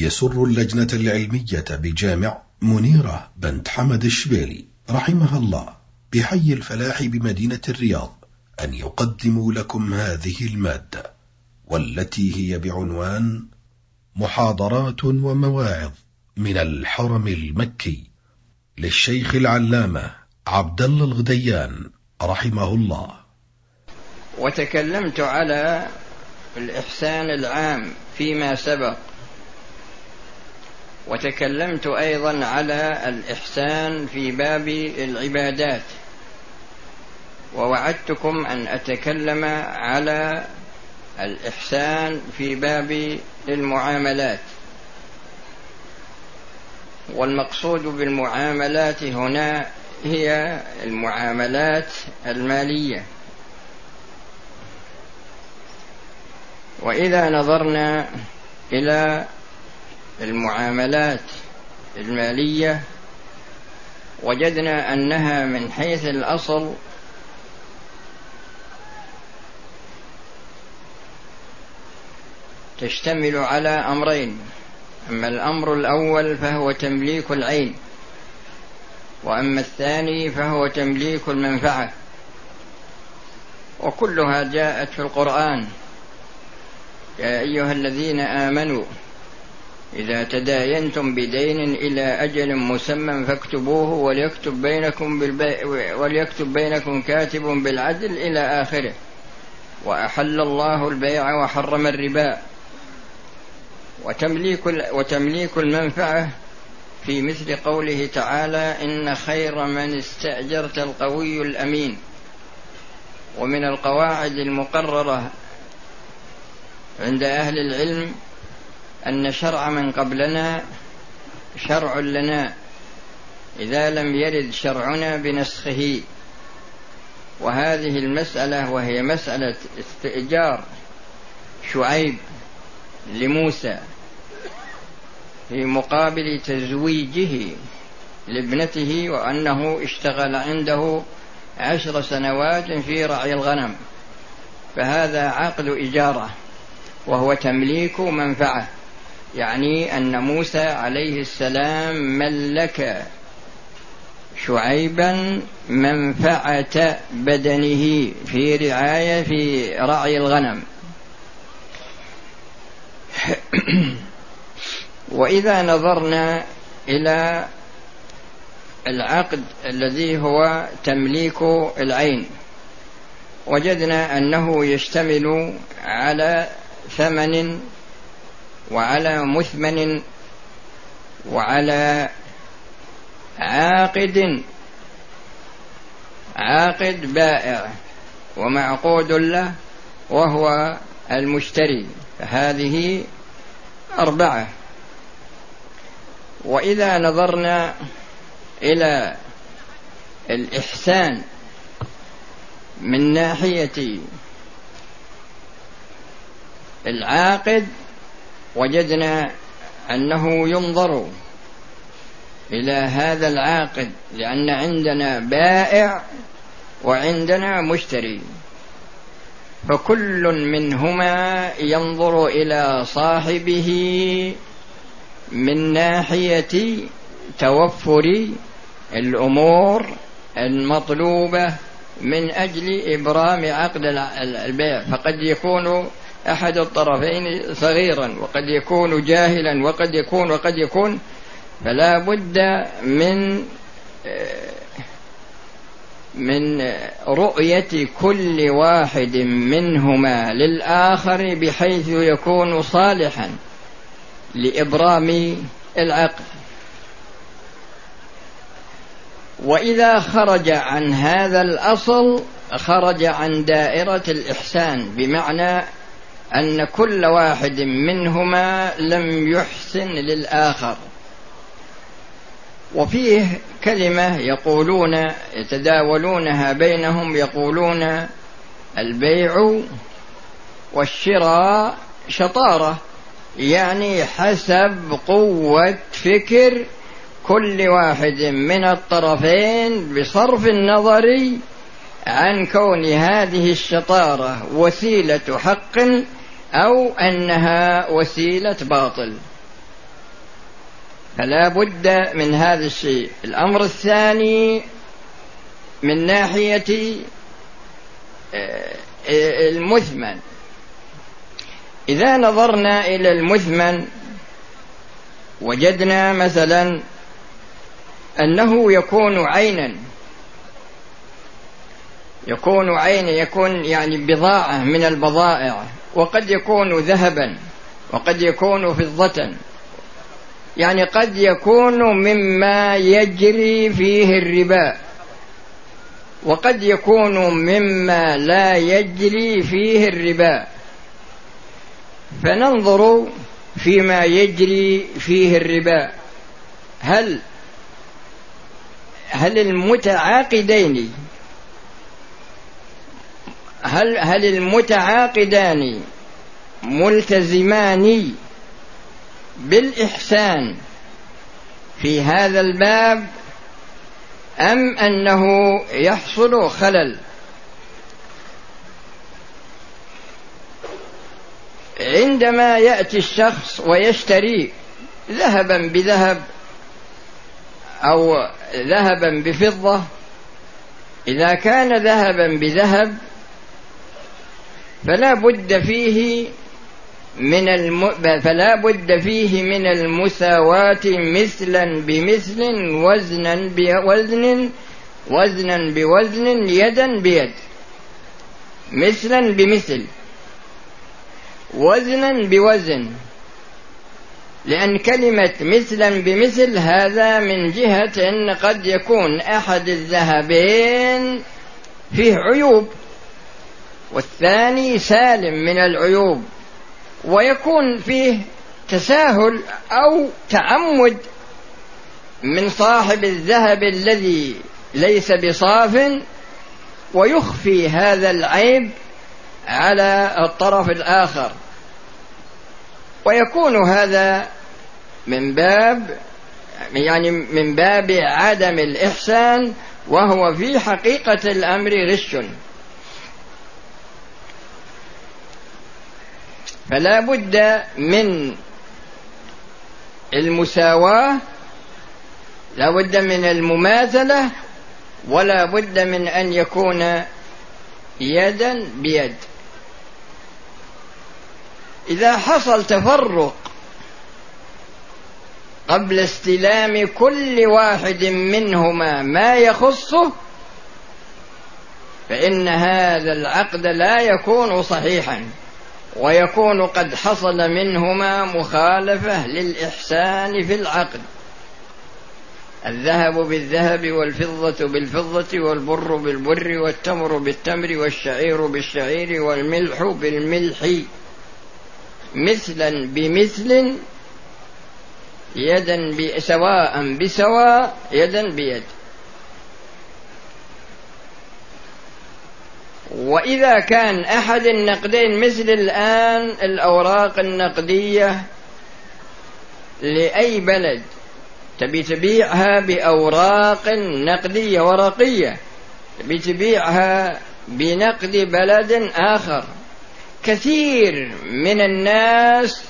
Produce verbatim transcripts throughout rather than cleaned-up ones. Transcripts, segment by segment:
يسر اللجنة العلمية بجامع منيرة بنت حمد الشبيلي رحمها الله بحي الفلاح بمدينة الرياض أن يقدموا لكم هذه المادة، والتي هي بعنوان محاضرات ومواعظ من الحرم المكي للشيخ العلامة عبد الله الغديان رحمه الله. وتكلمت على الإحسان العام فيما سبق، وتكلمت أيضا على الإحسان في باب العبادات، ووعدتكم أن أتكلم على الإحسان في باب المعاملات. والمقصود بالمعاملات هنا هي المعاملات المالية. وإذا نظرنا إلى المعاملات المالية وجدنا أنها من حيث الأصل تشتمل على أمرين. أما الأمر الأول فهو تمليك العين، وأما الثاني فهو تمليك المنفعة، وكلها جاءت في القرآن: يا أيها الذين آمنوا إذا تداينتم بدين إلى أجل مسمى فاكتبوه وليكتب بينكم, بالبي... وليكتب بينكم كاتب بالعدل إلى آخره. وأحل الله البيع وحرم الربا. وتمليك, وتمليك المنفعة في مثل قوله تعالى: إن خير من استأجرت القوي الأمين. ومن القواعد المقررة عند أهل العلم أن شرع من قبلنا شرع لنا إذا لم يرد شرعنا بنسخه. وهذه المسألة وهي مسألة استئجار شعيب لموسى في مقابل تزويجه لابنته، وأنه اشتغل عنده عشر سنوات في رعي الغنم، فهذا عقد إجارة وهو تمليك منفعة، يعني أن موسى عليه السلام ملك شعيبا منفعة بدنه في رعاية في رعي الغنم. وإذا نظرنا إلى العقد الذي هو تمليك العين وجدنا أنه يشتمل على ثمن وعلى مثمن وعلى عاقد عاقد بائع ومعقود له وهو المشتري، فهذه أربعة. وإذا نظرنا إلى الإحسان من ناحية العاقد وجدنا أنه ينظر إلى هذا العاقد، لأن عندنا بائع وعندنا مشتري، فكل منهما ينظر إلى صاحبه من ناحية توفر الأمور المطلوبة من أجل إبرام عقد البيع. فقد يكون أحد الطرفين صغيرا، وقد يكون جاهلا، وقد يكون وقد يكون فلا بد من من رؤية كل واحد منهما للآخر بحيث يكون صالحا لإبرام العقد. وإذا خرج عن هذا الأصل خرج عن دائرة الإحسان، بمعنى أن كل واحد منهما لم يحسن للآخر. وفيه كلمة يقولون يتداولونها بينهم، يقولون البيع والشراء شطارة، يعني حسب قوة فكر كل واحد من الطرفين بصرف النظر عن كون هذه الشطارة وسيلة حق أو أنها وسيلة باطل. فلا بد من هذا الشيء. الأمر الثاني من ناحية المثمن، إذا نظرنا إلى المثمن وجدنا مثلا أنه يكون عينا، يكون عين يكون يعني بضاعة من البضائع، وقد يكون ذهبا وقد يكون فضة، يعني قد يكون مما يجري فيه الربا وقد يكون مما لا يجري فيه الربا. فننظر فيما يجري فيه الربا، هل هل المتعاقدين هل هل المتعاقدان ملتزمان بالإحسان في هذا الباب أم أنه يحصل خلل؟ عندما يأتي الشخص ويشتري ذهبا بذهب أو ذهبا بفضة، إذا كان ذهبا بذهب فلا بد فيه من الم... فلا بد فيه من المساواة مثلا بمثل وزنا بوزن وزنا بوزن يدا بيد، مثلا بمثل وزنا بوزن، لأن كلمة مثلا بمثل هذا من جهة أن قد يكون أحد الذهبين فيه عيوب والثاني سالم من العيوب، ويكون فيه تساهل أو تعمد من صاحب الذهب الذي ليس بصاف ويخفي هذا العيب على الطرف الآخر، ويكون هذا من باب يعني من باب عدم الإحسان، وهو في حقيقة الأمر غش. فلا بد من المساواة، لا بد من المماثلة، ولا بد من أن يكون يدا بيد. إذا حصل تفرق قبل استلام كل واحد منهما ما يخصه فإن هذا العقد لا يكون صحيحا، ويكون قد حصل منهما مخالفة للإحسان في العقد. الذهب بالذهب والفضة بالفضة والبر بالبر والتمر بالتمر والشعير بالشعير والملح بالملح مثلا بمثل يدا سواء بسواء يدا بيد. وإذا كان أحد النقدين مثل الآن الأوراق النقدية لأي بلد تبي تبيعها بأوراق نقدية ورقية، تبي تبيعها بنقد بلد آخر، كثير من الناس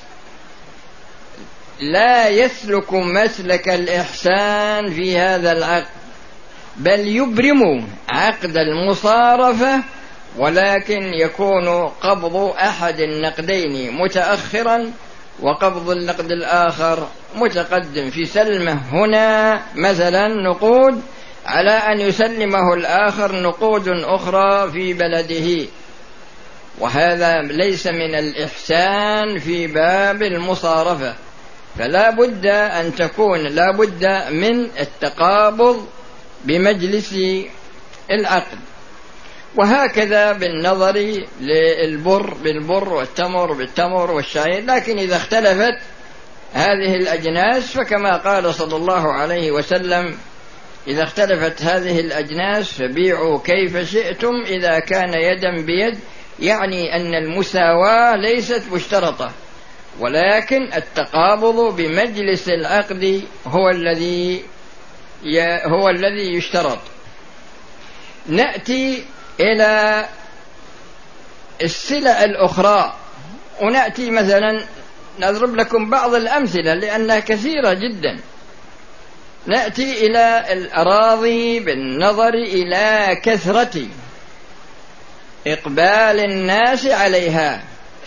لا يسلك مسلك الإحسان في هذا العقد، بل يبرم عقد المصارفة، ولكن يكون قبض أحد النقدين متأخرا وقبض النقد الآخر متقدم في سلمه هنا مثلا نقود على أن يسلمه الآخر نقود أخرى في بلده، وهذا ليس من الإحسان في باب المصارفة. فلا بد أن تكون لا بد من التقابض بمجلس العقد. وهكذا بالنظر للبر بالبر والتمر بالتمر والشعير. لكن إذا اختلفت هذه الأجناس فكما قال صلى الله عليه وسلم: إذا اختلفت هذه الأجناس فبيعوا كيف شئتم إذا كان يدا بيد، يعني أن المساواة ليست مشترطة، ولكن التقابض بمجلس العقد هو الذي هو الذي يشترط. نأتي إلى السلع الأخرى، ونأتي مثلا نضرب لكم بعض الأمثلة لأنها كثيرة جدا. نأتي إلى الأراضي بالنظر إلى كثرة إقبال الناس عليها،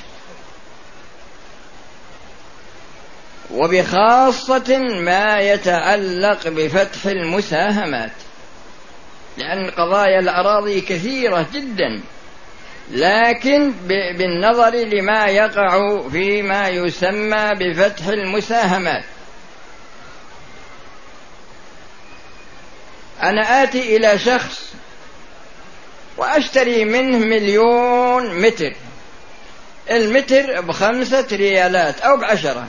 وبخاصة ما يتعلق بفتح المساهمات، لأن قضايا الأراضي كثيرة جدا، لكن بالنظر لما يقع فيما يسمى بفتح المساهمات. أنا آتي إلى شخص وأشتري منه مليون متر، المتر بخمسة ريالات أو بعشرة،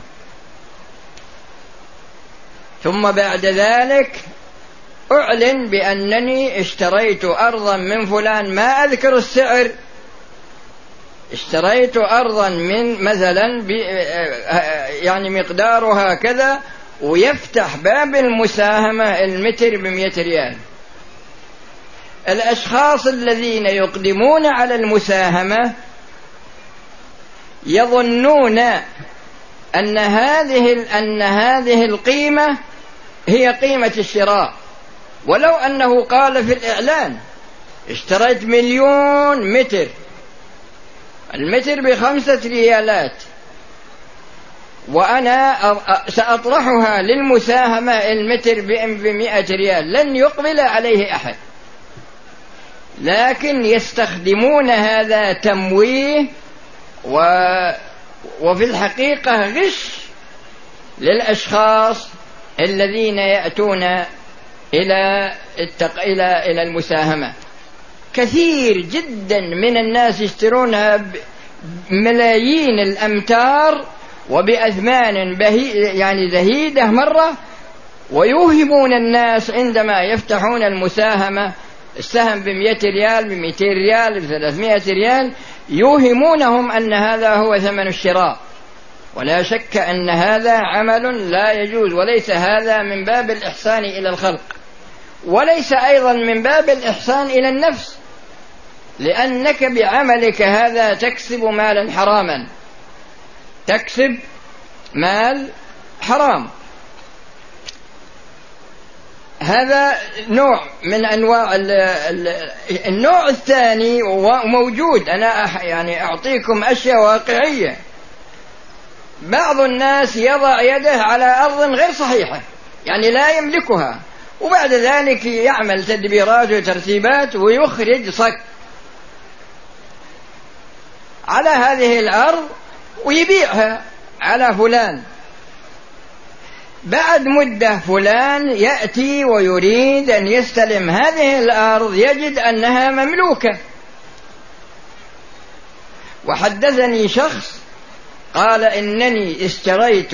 ثم بعد ذلك أعلن بأنني اشتريت أرضا من فلان، ما أذكر السعر، اشتريت أرضا من مثلا يعني مقدارها كذا، ويفتح باب المساهمة المتر بمئة ريال. الأشخاص الذين يقدمون على المساهمة يظنون أن هذه أن هذه القيمة هي قيمة الشراء، ولو أنه قال في الإعلان اشتريت مليون متر، المتر بخمسة ريالات، وأنا سأطرحها للمساهمة المتر بمئة ريال، لن يقبل عليه أحد. لكن يستخدمون هذا تمويه و... وفي الحقيقة غش للأشخاص الذين يأتون إلى التق... إلى إلى المساهمة. كثير جدا من الناس يشترونها بملايين الأمتار وبأثمان بهي... يعني زهيدة مرة، ويوهمون الناس عندما يفتحون المساهمة السهم بمئة ريال بمئتين ريال بثلاثمائة ريال، يوهمونهم أن هذا هو ثمن الشراء. ولا شك أن هذا عمل لا يجوز، وليس هذا من باب الإحسان إلى الخلق، وليس أيضا من باب الإحسان إلى النفس، لأنك بعملك هذا تكسب مالا حراما، تكسب مال حرام. هذا نوع من أنواع النوع الثاني وموجود. أنا يعني أعطيكم أشياء واقعية. بعض الناس يضع يده على أرض غير صحيحة، يعني لا يملكها، وبعد ذلك يعمل تدبيرات وترتيبات ويخرج صك على هذه الأرض ويبيعها على فلان. بعد مدة فلان يأتي ويريد أن يستلم هذه الأرض، يجد أنها مملوكة. وحدثني شخص قال إنني اشتريت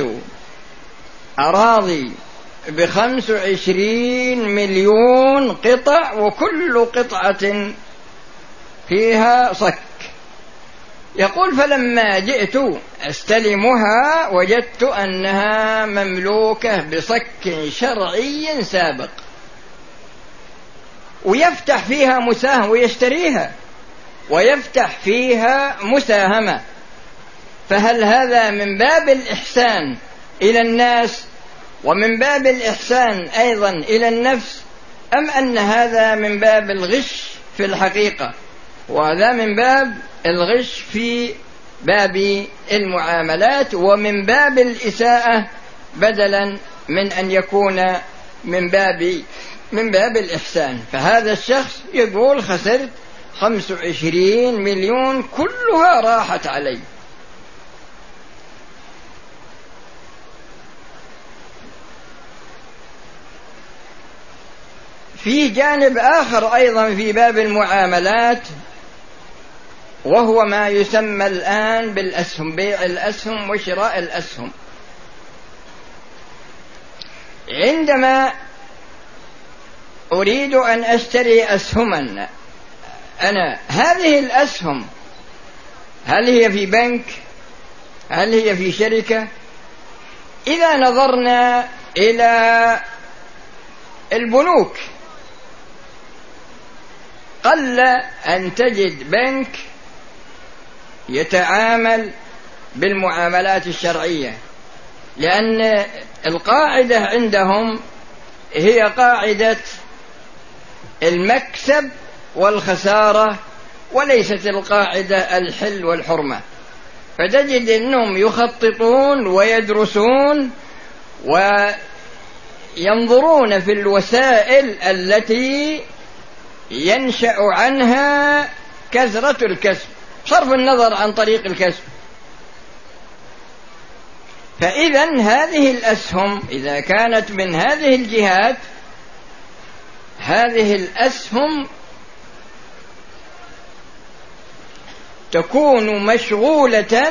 أراضي بخمس وعشرين مليون قطع، وكل قطعة فيها صك. يقول فلما جئت أستلمها وجدت أنها مملوكة بصك شرعي سابق، ويفتح فيها مساهمة ويشتريها ويفتح فيها مساهمة. فهل هذا من باب الإحسان إلى الناس ومن باب الإحسان أيضا إلى النفس، أم أن هذا من باب الغش في الحقيقة؟ وهذا من باب الغش في باب المعاملات ومن باب الإساءة، بدلا من أن يكون من باب من باب الإحسان. فهذا الشخص يقول خسرت خمس وعشرين مليون كلها راحت علي. في جانب آخر أيضا في باب المعاملات، وهو ما يسمى الآن بالأسهم، بيع الأسهم وشراء الأسهم. عندما أريد أن أشتري أسهما، أنا هذه الأسهم هل هي في بنك؟ هل هي في شركة؟ إذا نظرنا إلى البنوك، قل أن تجد بنك يتعامل بالمعاملات الشرعية، لأن القاعدة عندهم هي قاعدة المكسب والخسارة، وليست القاعدة الحل والحرمة. فتجد أنهم يخططون ويدرسون وينظرون في الوسائل التي ينشأ عنها كثرة الكسب، صرف النظر عن طريق الكسب. فإذا هذه الأسهم إذا كانت من هذه الجهات، هذه الأسهم تكون مشغولة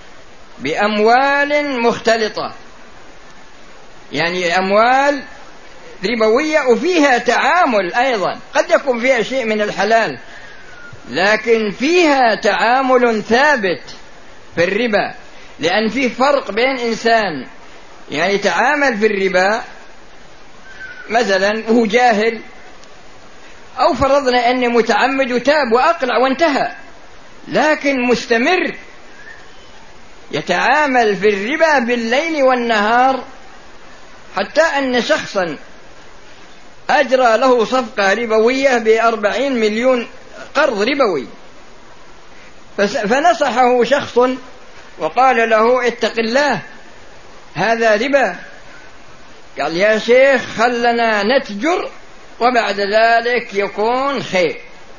بأموال مختلطة، يعني أموال ربوية وفيها تعامل أيضا، قد يكون فيها شيء من الحلال لكن فيها تعامل ثابت في الربا. لأن في فرق بين إنسان يعني تعامل في الربا مثلا وهو جاهل، أو فرضنا أنه متعمد وتاب وأقلع وانتهى، لكن مستمر يتعامل في الربا بالليل والنهار، حتى أن شخصا أجرى له صفقة ربوية بأربعين مليون قرض ربوي، فنصحه شخص وقال له اتق الله هذا ربا. قال يا شيخ خلنا نتجر وبعد ذلك يكون خير.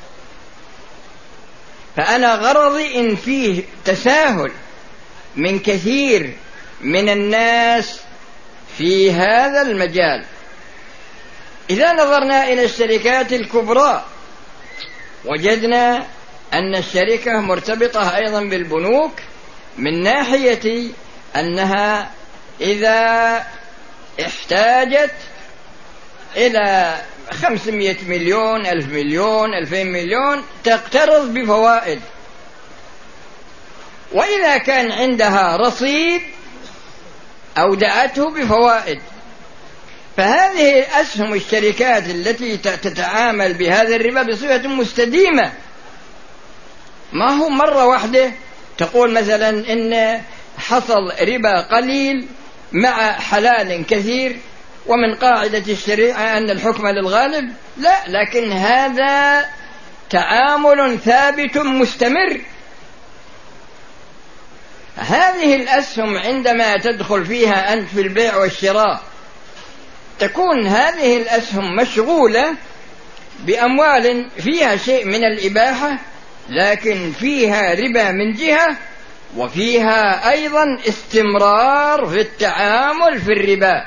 فأنا غرضي إن فيه تساهل من كثير من الناس في هذا المجال. إذا نظرنا إلى الشركات الكبرى وجدنا أن الشركة مرتبطة أيضا بالبنوك من ناحية أنها إذا احتاجت إلى خمسمائة مليون ألف مليون ألفين مليون تقترض بفوائد، وإذا كان عندها رصيد أودعته بفوائد. فهذه أسهم الشركات التي تتعامل بهذا الربا بصفة مستديمة، ما هو مرة واحدة تقول مثلا إن حصل ربا قليل مع حلال كثير ومن قاعدة الشريعة أن الحكم للغالب، لا، لكن هذا تعامل ثابت مستمر. هذه الأسهم عندما تدخل فيها أنت في البيع والشراء تكون هذه الأسهم مشغولة بأموال فيها شيء من الإباحة، لكن فيها ربا من جهة، وفيها أيضا استمرار في التعامل في الربا.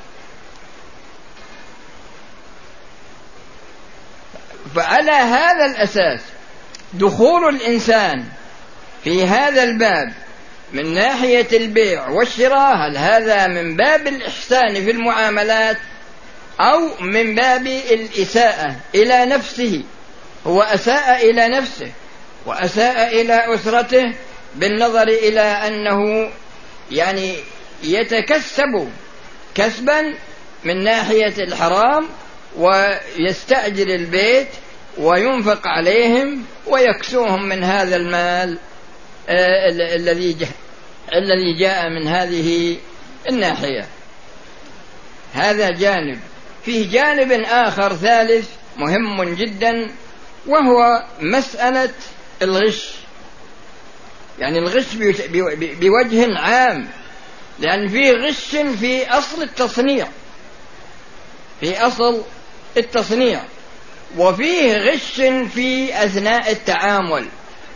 فعلى هذا الأساس دخول الإنسان في هذا الباب من ناحية البيع والشراء، هل هذا من باب الإحسان في المعاملات أو من باب الإساءة إلى نفسه؟ هو أساء إلى نفسه وأساء إلى أسرته بالنظر إلى أنه يعني يتكسب كسبا من ناحية الحرام ويستأجر البيت وينفق عليهم ويكسوهم من هذا المال آه الذي الذي جاء من هذه الناحية. هذا جانب. فيه جانب آخر ثالث مهم جدا، وهو مسألة الغش. يعني الغش بوجه عام، لأن فيه غش في أصل التصنيع في أصل التصنيع وفيه غش في أثناء التعامل.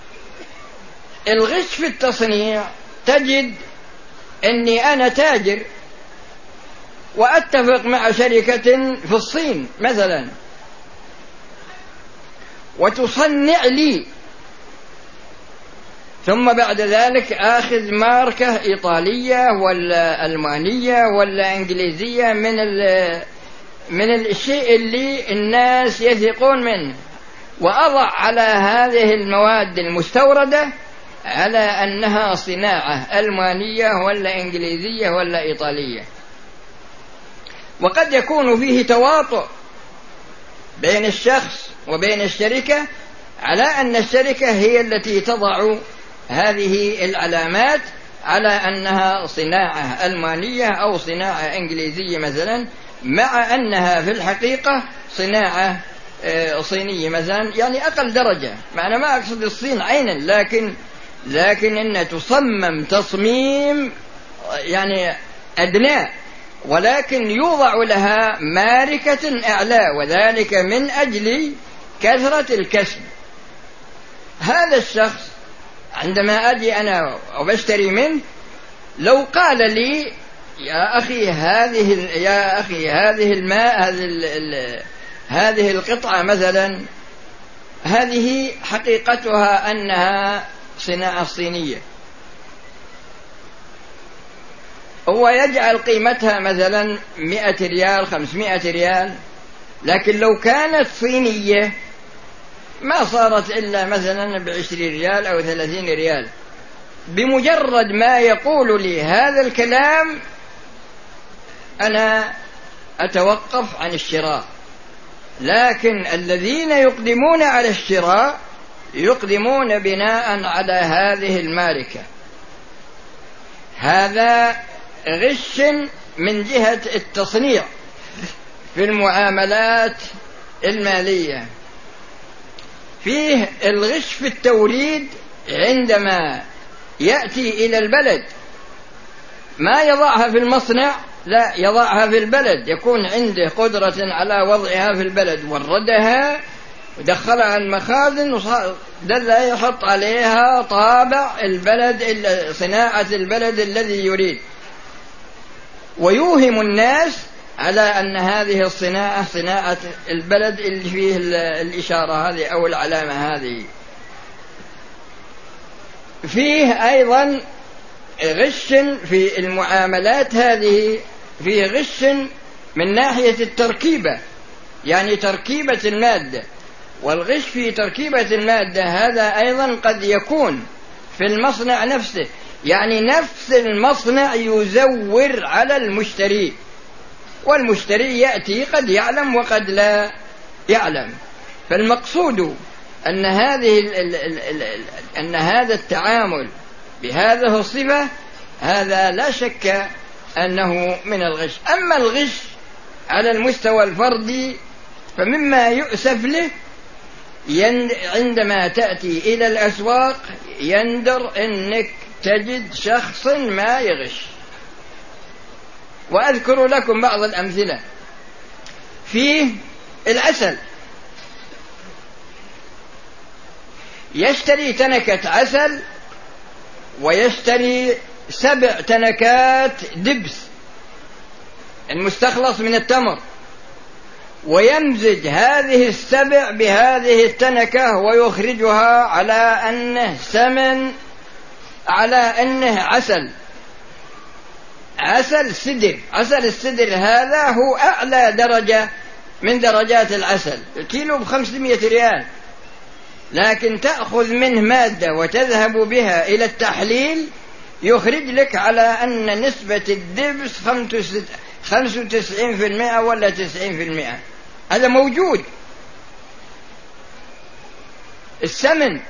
الغش في التصنيع تجد أني أنا تاجر وأتفق مع شركة في الصين مثلا وتصنع لي، ثم بعد ذلك آخذ ماركة إيطالية ولا ألمانية ولا إنجليزية من من الشيء اللي الناس يثقون منه، وأضع على هذه المواد المستوردة على أنها صناعة ألمانية ولا إنجليزية ولا إيطالية. وقد يكون فيه تواطؤ بين الشخص وبين الشركة على أن الشركة هي التي تضع هذه العلامات على أنها صناعة ألمانية أو صناعة إنجليزية مثلا، مع أنها في الحقيقة صناعة صينية مثلا، يعني أقل درجة. معنى ما أقصد الصين عينا، لكن لكن إنها تصمم تصميم يعني أدنى، ولكن يوضع لها ماركة أعلى، وذلك من أجل كثرة الكسب. هذا الشخص عندما أجي أنا وبشتري منه، لو قال لي يا أخي هذه يا أخي هذه الماء هذه هذه القطعة مثلا، هذه حقيقتها أنها صناعة صينية، هو يجعل قيمتها مثلا مئة ريال خمسمائة ريال، لكن لو كانت صينية ما صارت إلا مثلا بعشرين ريال أو ثلاثين ريال. بمجرد ما يقول لي هذا الكلام أنا أتوقف عن الشراء. لكن الذين يقدمون على الشراء يقدمون بناء على هذه الماركة. هذا غش من جهة التصنيع في المعاملات المالية. فيه الغش في التوريد، عندما يأتي إلى البلد ما يضعها في المصنع، لا يضعها في البلد، يكون عنده قدرة على وضعها في البلد، وردها ودخلها المخازن ولا يحط عليها طابع البلد، صناعة البلد الذي يريد، ويوهم الناس على أن هذه الصناعة صناعة البلد اللي فيه الإشارة هذه أو العلامة هذه. فيه أيضا غش في المعاملات هذه، فيه غش من ناحية التركيبة، يعني تركيبة المادة. والغش في تركيبة المادة هذا أيضا قد يكون في المصنع نفسه، يعني نفس المصنع يزور على المشتري، والمشتري يأتي قد يعلم وقد لا يعلم. فالمقصود أن هذه ال ال ال ال أن هذا التعامل بهذه الصفة هذا لا شك أنه من الغش. أما الغش على المستوى الفردي فمما يؤسف له عندما تأتي إلى الأسواق يندر أنك تجد شخص ما يغش. وأذكر لكم بعض الأمثلة. فيه العسل، يشتري تنكة عسل ويشتري سبع تنكات دبس المستخلص من التمر، ويمزج هذه السبع بهذه التنكة ويخرجها على أنه سمن، على أنه عسل عسل سدر. عسل السدر هذا هو أعلى درجة من درجات العسل، الكيلو بخمسمائة ريال، لكن تأخذ منه مادة وتذهب بها إلى التحليل يخرج لك على أن نسبة الدبس خمسة وتسعين بالمئة ولا تسعين بالمئة. هذا موجود. السمن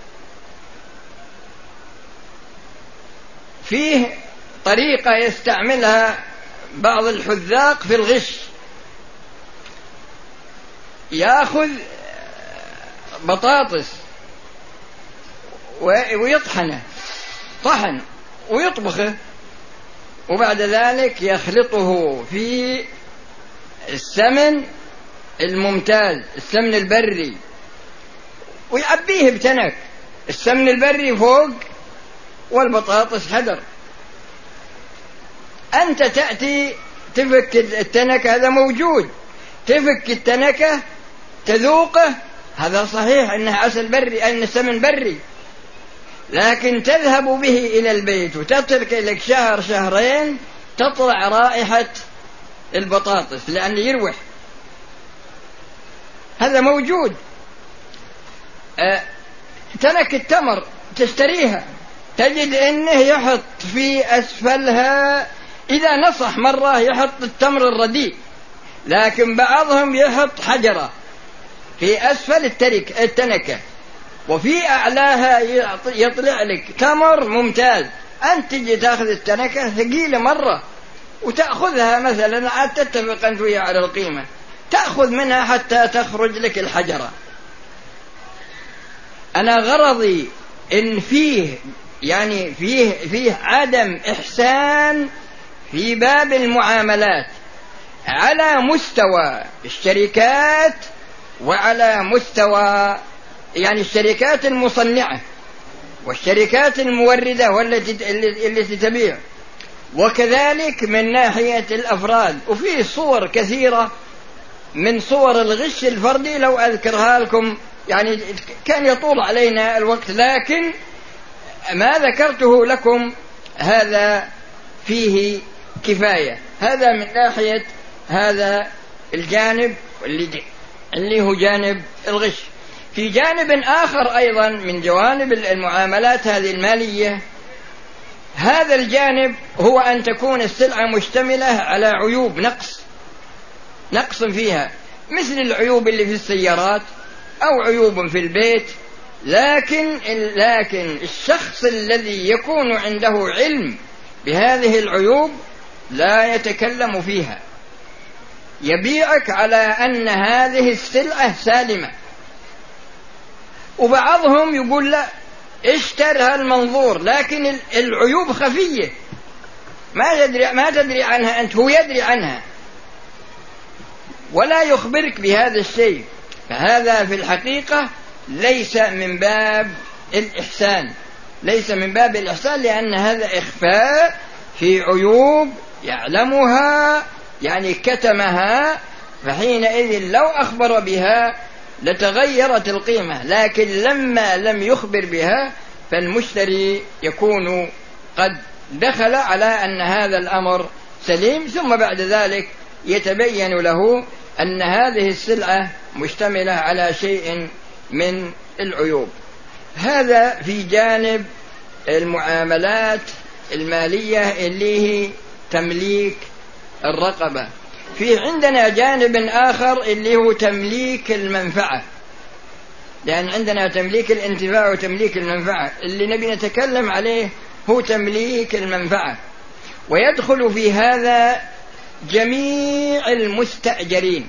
فيه طريقة يستعملها بعض الحذاق في الغش، يأخذ بطاطس ويطحنه طحن ويطبخه، وبعد ذلك يخلطه في السمن الممتاز، السمن البري، ويعبيه بتنك، السمن البري فوق والبطاطس حدر. أنت تأتي تفك التنكة، هذا موجود، تفك التنكة تذوقه، هذا صحيح أنه عسل بري، أنه سمن بري، لكن تذهب به إلى البيت وتترك لك شهر شهرين تطلع رائحة البطاطس لأنه يروح. هذا موجود. أه تنك التمر تشتريها تجد أنه يحط في أسفلها، إذا نصح مرة يحط التمر الرديء، لكن بعضهم يحط حجرة في أسفل الترك التنكة، وفي أعلاها يطلع لك تمر ممتاز. أنت تجي تأخذ التنكة ثقيلة مرة، وتأخذها مثلا، عاد تتفق أنت وياه على القيمة، تأخذ منها حتى تخرج لك الحجرة. أنا غرضي إن فيه يعني فيه فيه عدم إحسان في باب المعاملات على مستوى الشركات وعلى مستوى يعني الشركات المصنعة والشركات الموردة والتي التي تبيع، وكذلك من ناحية الأفراد. وفيه صور كثيرة من صور الغش الفردي لو أذكرها لكم يعني كان يطول علينا الوقت، لكن ما ذكرته لكم هذا فيه كفاية. هذا من ناحية هذا الجانب اللي, اللي هو جانب الغش. في جانب آخر أيضا من جوانب المعاملات هذه المالية، هذا الجانب هو أن تكون السلعة مشتملة على عيوب نقص نقص فيها، مثل العيوب اللي في السيارات أو عيوب في البيت، لكن لكن الشخص الذي يكون عنده علم بهذه العيوب لا يتكلم فيها، يبيعك على أن هذه السلعة سالمة. وبعضهم يقول لا اشترها المنظور، لكن العيوب خفية ما تدري ما تدري عنها أنت، هو يدري عنها ولا يخبرك بهذا الشيء. فهذا في الحقيقة ليس من باب الإحسان، ليس من باب الإحسان، لأن هذا إخفاء في عيوب يعلمها يعني كتمها، فحينئذ لو أخبر بها لتغيرت القيمة، لكن لما لم يخبر بها فالمشتري يكون قد دخل على أن هذا الأمر سليم، ثم بعد ذلك يتبين له أن هذه السلعة مشتملة على شيء من العيوب. هذا في جانب المعاملات المالية اللي هي تمليك الرقبة. في عندنا جانب آخر اللي هو تمليك المنفعة، لأن عندنا تمليك الانتفاع وتمليك المنفعة. اللي نبي نتكلم عليه هو تمليك المنفعة، ويدخل في هذا جميع المستأجرين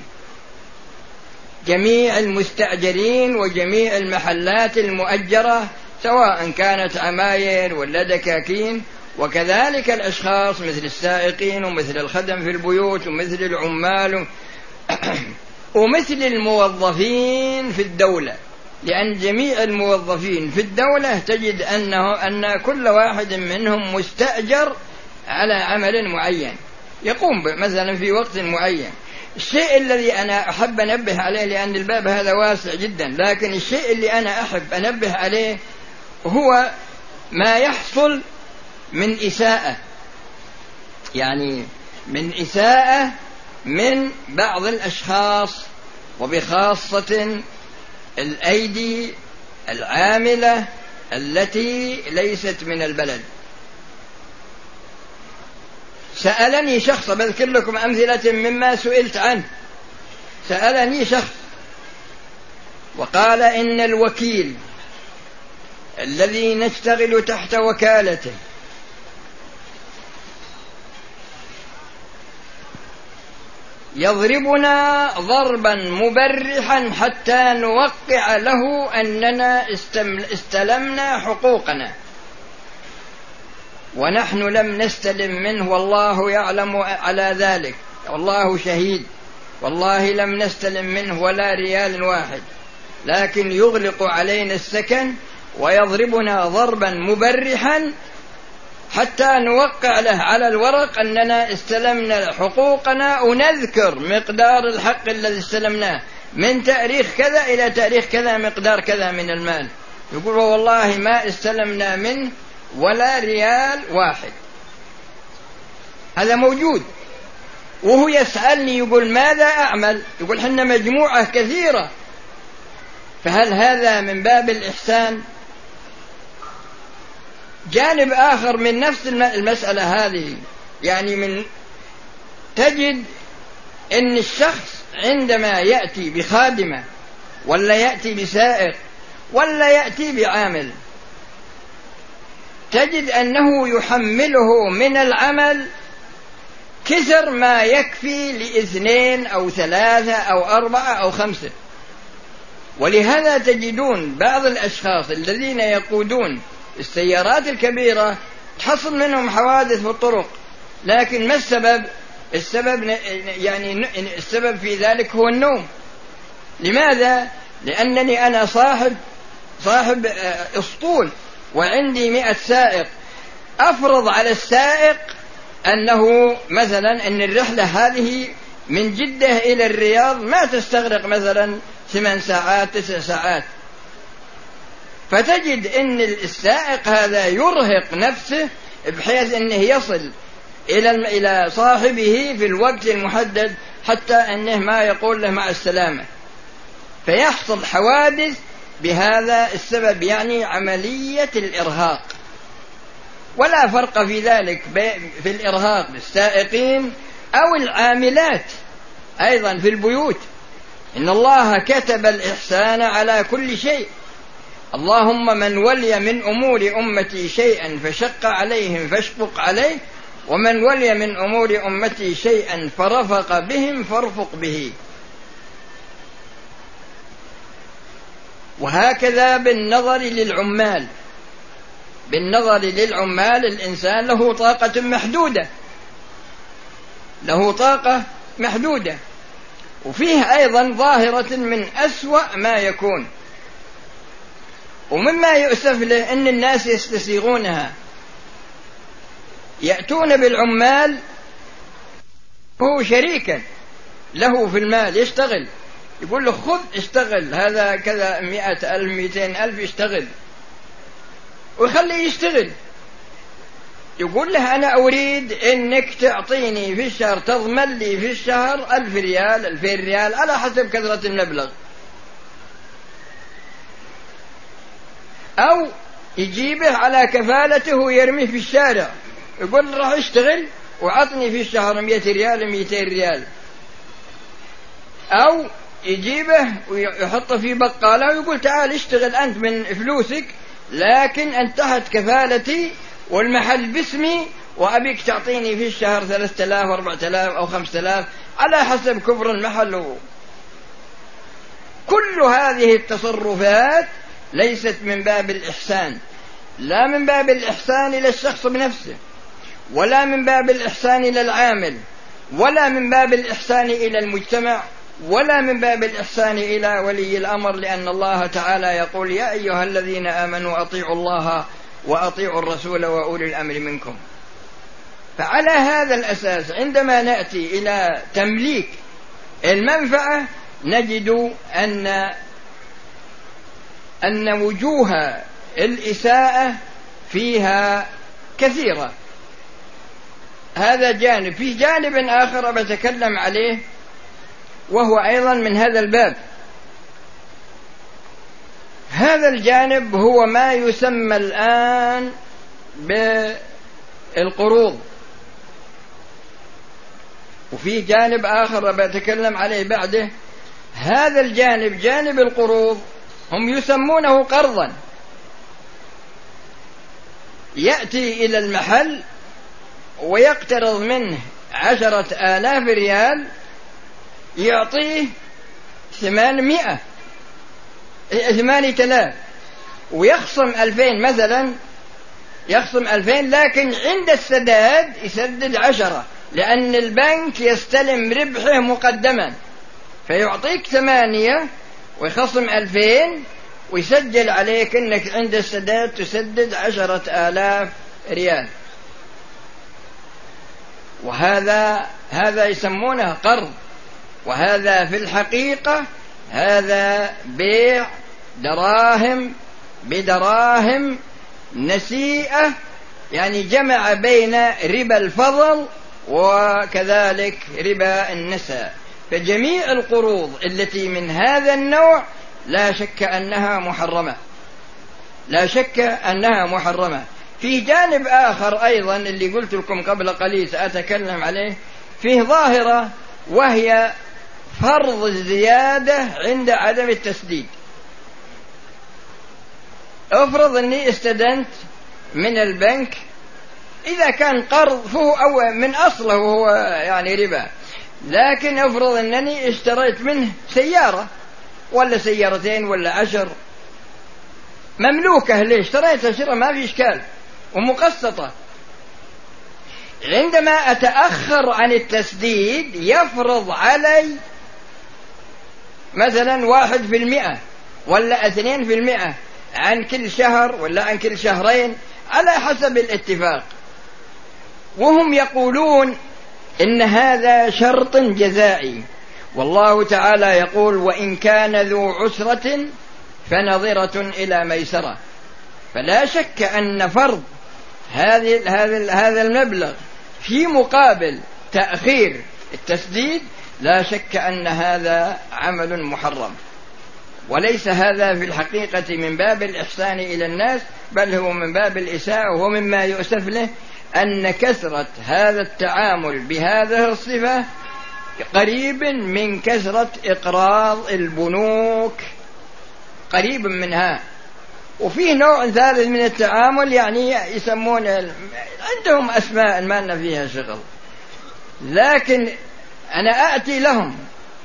جميع المستأجرين وجميع المحلات المؤجرة، سواء كانت عماير ولا دكاكين، وكذلك الأشخاص مثل السائقين ومثل الخدم في البيوت ومثل العمال ومثل الموظفين في الدولة. لأن جميع الموظفين في الدولة تجد أنه أن كل واحد منهم مستأجر على عمل معين يقوم مثلا في وقت معين. الشيء الذي أنا أحب أنبه عليه، لأن الباب هذا واسع جدا، لكن الشيء اللي أنا أحب أنبه عليه هو ما يحصل من إساءة، يعني من إساءة من بعض الأشخاص، وبخاصة الأيدي العاملة التي ليست من البلد. سألني شخص، بذكر لكم أمثلة مما سئلت عنه. سألني شخص وقال إن الوكيل الذي نشتغل تحت وكالته يضربنا ضربا مبرحا حتى نوقع له أننا استلمنا حقوقنا، ونحن لم نستلم منه، والله يعلم على ذلك، والله شهيد، والله لم نستلم منه ولا ريال واحد، لكن يغلق علينا السكن ويضربنا ضربا مبرحا حتى نوقع له على الورق أننا استلمنا حقوقنا، ونذكر مقدار الحق الذي استلمناه من تاريخ كذا إلى تاريخ كذا مقدار كذا من المال. يقول والله ما استلمنا منه ولا ريال واحد. هذا موجود. وهو يسألني يقول ماذا أعمل؟ يقول حنا مجموعة كثيرة، فهل هذا من باب الإحسان؟ جانب آخر من نفس المسألة هذه، يعني من تجد أن الشخص عندما يأتي بخادمة ولا يأتي بسائق ولا يأتي بعامل، تجد أنه يحمله من العمل كسر ما يكفي لاثنين أو ثلاثة أو أربعة أو خمسة. ولهذا تجدون بعض الأشخاص الذين يقودون السيارات الكبيرة تحصل منهم حوادث في الطرق. لكن ما السبب؟ السبب يعني السبب في ذلك هو النوم. لماذا؟ لأنني أنا صاحب صاحب أسطول وعندي مئة سائق، أفرض على السائق أنه مثلا أن الرحلة هذه من جدة إلى الرياض ما تستغرق مثلا ثمان ساعات تسع ساعات، فتجد أن السائق هذا يرهق نفسه بحيث أنه يصل إلى إلى صاحبه في الوقت المحدد حتى أنه ما يقول له مع السلامة، فيحصل حوادث بهذا السبب، يعني عملية الإرهاق. ولا فرق في ذلك في الإرهاق بالسائقين أو العاملات أيضا في البيوت. إن الله كتب الإحسان على كل شيء. اللهم من ولي من أمور أمتي شيئا فشق عليهم فاشفق عليه، ومن ولي من أمور أمتي شيئا فرفق بهم فارفق به. وهكذا بالنظر للعمال، بالنظر للعمال الإنسان له طاقة محدودة، له طاقة محدودة. وفيه أيضا ظاهرة من أسوأ ما يكون، ومما يؤسف له أن الناس يستسيغونها، يأتون بالعمال هو شريكا له في المال يشتغل، يقول له خذ اشتغل هذا كذا مئة ألف مئتين ألف اشتغل، ويخليه يشتغل. يقول له أنا أريد أنك تعطيني في الشهر، تضمن لي في الشهر ألف ريال ألفين ريال على حسب كثرة المبلغ. أو يجيبه على كفالته ويرميه في الشارع، يقول راح اشتغل وعطني في الشهر مئة ريال مئتين ريال. أو يجيبه ويحطه في بقالة ويقول تعال اشتغل أنت من فلوسك، لكن أنت تحت كفالتي والمحل باسمي، وأبيك تعطيني في الشهر ثلاثة آلاف أربعة آلاف أو خمسة آلاف على حسب كبر المحل. كل هذه التصرفات ليست من باب الإحسان، لا من باب الإحسان إلى الشخص بنفسه، ولا من باب الإحسان إلى العامل، ولا من باب الإحسان إلى المجتمع، ولا من باب الإحسان إلى ولي الأمر. لأن الله تعالى يقول يا أيها الذين آمنوا أطيعوا الله وأطيعوا الرسول وأولي الأمر منكم. فعلى هذا الأساس عندما نأتي إلى تمليك المنفعة نجد أن أن وجوه الإساءة فيها كثيرة. هذا جانب. في جانب آخر بتكلم عليه وهو أيضا من هذا الباب. هذا الجانب هو ما يسمى الآن بالقروض. وفي جانب آخر بتكلم عليه بعده. هذا الجانب جانب القروض هم يسمونه قرضا. يأتي إلى المحل ويقترض منه عشرة آلاف ريال، يعطيه ثمانمائة ثمانية آلاف، ويخصم ألفين مثلا، يخصم ألفين، لكن عند السداد يسدد عشرة، لأن البنك يستلم ربحه مقدما، فيعطيك ثمانية ويخصم ألفين ويسجل عليك أنك عند السداد تسدد عشرة آلاف ريال. وهذا هذا يسمونه قرض. وهذا في الحقيقة هذا بيع دراهم بدراهم نسيئة، يعني جمع بين ربا الفضل وكذلك ربا النسى. فجميع القروض التي من هذا النوع لا شك أنها محرمة، لا شك أنها محرمة. في جانب آخر أيضا اللي قلت لكم قبل قليل سأتكلم عليه، فيه ظاهرة وهي فرض الزيادة عند عدم التسديد. افرض أني استدنت من البنك إذا كان قرض فهو أو من أصله هو يعني ربا، لكن افرض أنني اشتريت منه سيارة ولا سيارتين ولا عشر مملوكة لي، اشتريتها شراء ما في إشكال ومقسطة، عندما أتأخر عن التسديد يفرض علي مثلا واحد في المئة ولا اثنين في المئة عن كل شهر ولا عن كل شهرين على حسب الاتفاق، وهم يقولون إن هذا شرط جزائي، والله تعالى يقول وإن كان ذو عسرة فنظرة إلى ميسرة. فلا شك أن فرض هذا هذا المبلغ في مقابل تأخير التسديد لا شك أن هذا عمل محرم، وليس هذا في الحقيقة من باب الإحسان إلى الناس، بل هو من باب الإساءة، ومما يؤسف له أن كثرة هذا التعامل بهذه الصفة قريب من كثرة إقراض البنوك، قريب منها. وفيه نوع ثالث من التعامل يعني يسمون عندهم أسماء ما لنا فيها شغل، لكن أنا أأتي لهم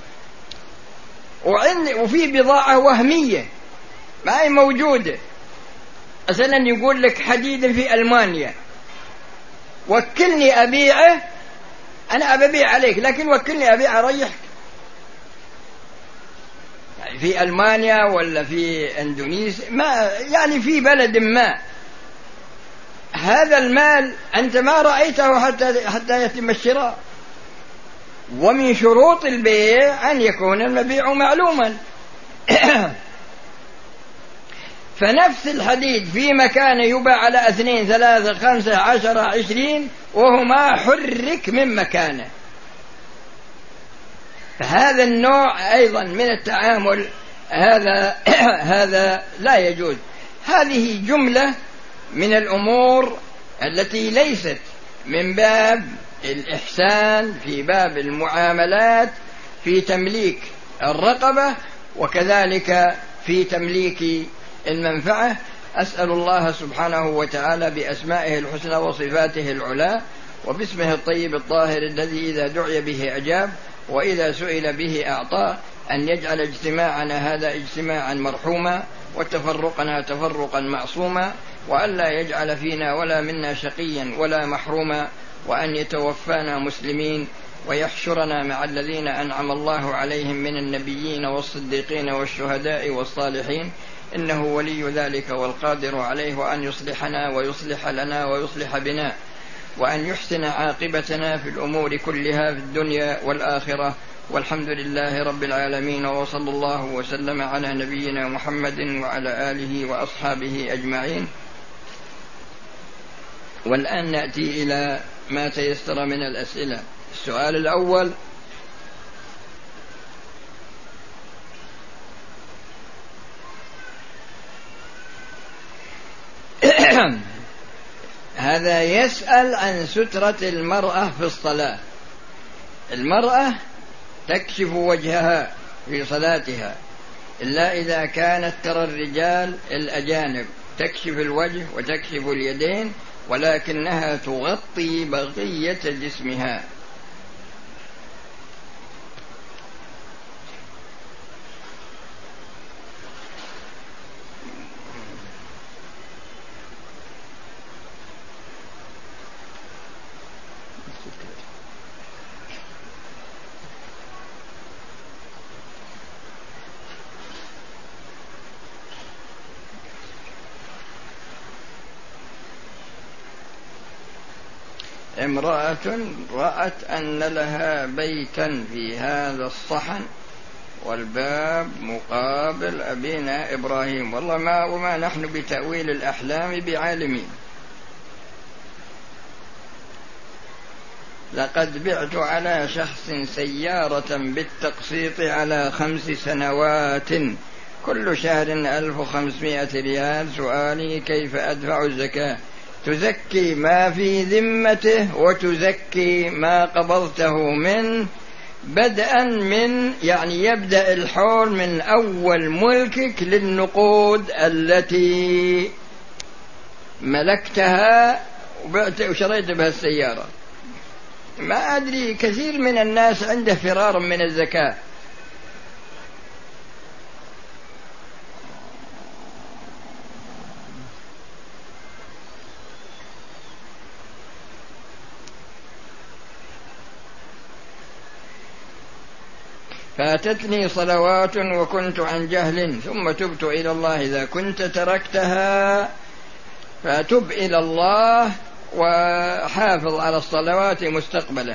وفي بضاعة وهمية ما هي موجودة، مثلا يقول لك حديد في ألمانيا وكلني أبيعه، أنا أبيع عليك لكن وكلني أبيع أريحك، يعني في ألمانيا ولا في إندونيسيا ما يعني في بلد ما، هذا المال أنت ما رأيته حتى حتى يتم الشراء. ومن شروط البيع أن يكون المبيع معلوما. فنفس الحديد في مكان يباع على اثنين ثلاثة خمسة عشرة عشرين وهو ما حرك من مكانه، فهذا النوع أيضا من التعامل هذا هذا لا يجوز. هذه جملة من الأمور التي ليست من باب الإحسان في باب المعاملات في تمليك الرقبة وكذلك في تمليك المنفعة. أسأل الله سبحانه وتعالى بأسمائه الحسنى وصفاته العلى وباسمه الطيب الطاهر الذي إذا دعي به أجاب وإذا سئل به أعطاه أن يجعل اجتماعنا هذا اجتماعا مرحوما وتفرقنا تفرقا معصوما، وأن لا يجعل فينا ولا منا شقيا ولا محروما، وأن يتوفانا مسلمين ويحشرنا مع الذين أنعم الله عليهم من النبيين والصديقين والشهداء والصالحين، إنه ولي ذلك والقادر عليه، وأن يصلحنا ويصلح لنا ويصلح بنا، وأن يحسن عاقبتنا في الأمور كلها في الدنيا والآخرة، والحمد لله رب العالمين، وصلى الله وسلم على نبينا محمد وعلى آله وأصحابه أجمعين. والآن نأتي إلى ما تيسر من الأسئلة. السؤال الأول: هذا يسأل عن سترة المرأة في الصلاة. المرأة تكشف وجهها في صلاتها إلا إذا كانت ترى الرجال الأجانب، تكشف الوجه وتكشف اليدين، ولكنها تغطي بقية جسمها. امرأة رأت أن لها بيتا في هذا الصحن والباب مقابل أبينا إبراهيم، والله ما وما نحن بتأويل الأحلام بعالمين. لقد بعت على شخص سيارة بالتقسيط على خمس سنوات كل شهر ألف وخمسمائة ريال. سؤالي: كيف أدفع الزكاة؟ تزكي ما في ذمته وتزكي ما قبضته منه بدءا من يعني يبدأ الحول من أول ملكك للنقود التي ملكتها وبعت وشريت بها السيارة. ما أدري، كثير من الناس عنده فرار من الزكاة. فاتتني صلوات وكنت عن جهل ثم تبت إلى الله. إذا كنت تركتها فتب إلى الله وحافظ على الصلوات مستقبلا.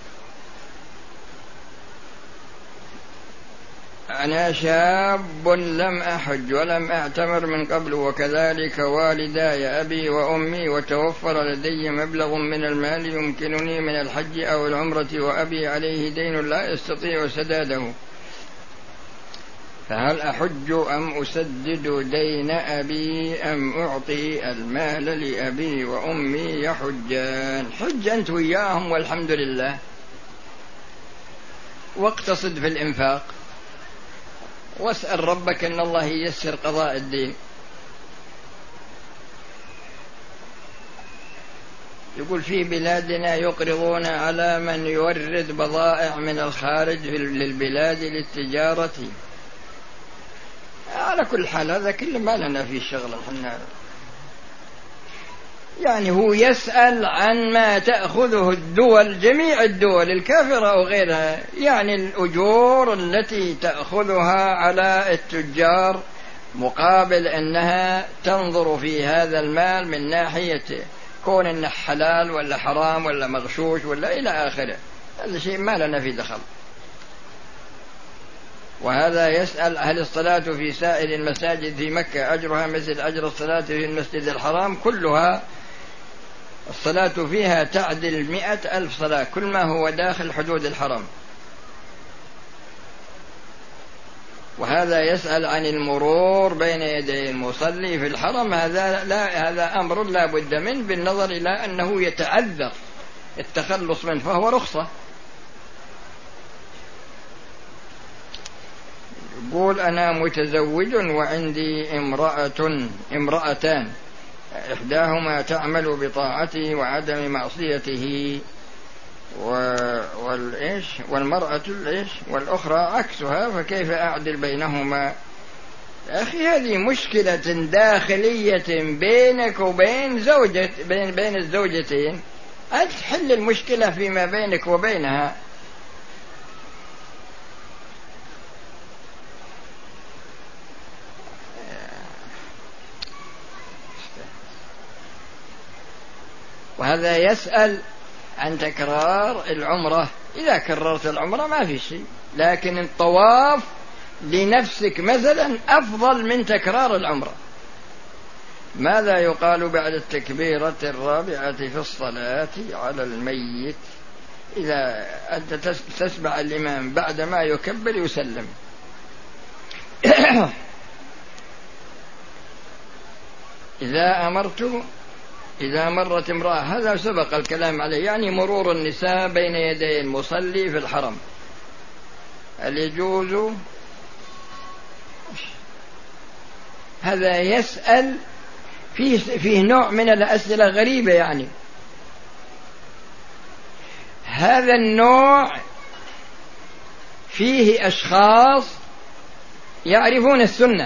أنا شاب لم أحج ولم أعتمر من قبل، وكذلك والداي أبي وأمي، وتوفر لدي مبلغ من المال يمكنني من الحج أو العمرة، وأبي عليه دين لا يستطيع سداده، فهل أحج أم أسدد دين أبي أم أعطي المال لأبي وأمي يحجان؟ حج أنت وياهم والحمد لله، واقتصد في الإنفاق، واسأل ربك أن الله ييسر قضاء الدين. يقول في بلادنا يقرضون على من يورد بضائع من الخارج للبلاد للتجارة. على كل حال هذا كله ما لنا فيه شغل احنا، يعني هو يسأل عن ما تأخذه الدول، جميع الدول الكافرة أو غيرها، يعني الأجور التي تأخذها على التجار مقابل أنها تنظر في هذا المال من ناحية كون أنه حلال ولا حرام ولا مغشوش ولا إلى آخره. هذا شيء ما لنا فيه دخل. وهذا يسأل هل الصلاة في سائر المساجد في مكة أجرها مثل أجر الصلاة في المسجد الحرام؟ كلها الصلاة فيها تعدل مئة ألف صلاة، كل ما هو داخل حدود الحرم. وهذا يسأل عن المرور بين يدي المصلي في الحرم، هذا لا هذا أمر لا بد منه بالنظر إلى أنه يتعذر التخلص منه، فهو رخصة. يقول أنا متزوج وعندي امرأة امرأتان، إحداهما تعمل بطاعته وعدم معصيته، والإيش والمرأة الإيش والأخرى عكسها، فكيف أعدل بينهما؟ يا أخي هذه مشكلة داخلية بينك وبين زوجة بين بين الزوجتين، أنت تحل المشكلة فيما بينك وبينها. وهذا يسأل عن تكرار العمرة. إذا كررت العمرة ما في شيء، لكن الطواف لنفسك مثلا أفضل من تكرار العمرة. ماذا يقال بعد التكبيرة الرابعة في الصلاة على الميت؟ إذا أنت تسمع الإمام بعد ما يكبر يسلم. إذا أمرت إذا مرت امرأة، هذا سبق الكلام عليه، يعني مرور النساء بين يدي المصلي في الحرم، هل يجوز؟ هذا يسأل فيه, فيه نوع من الأسئلة غريبة، يعني هذا النوع فيه أشخاص يعرفون السنة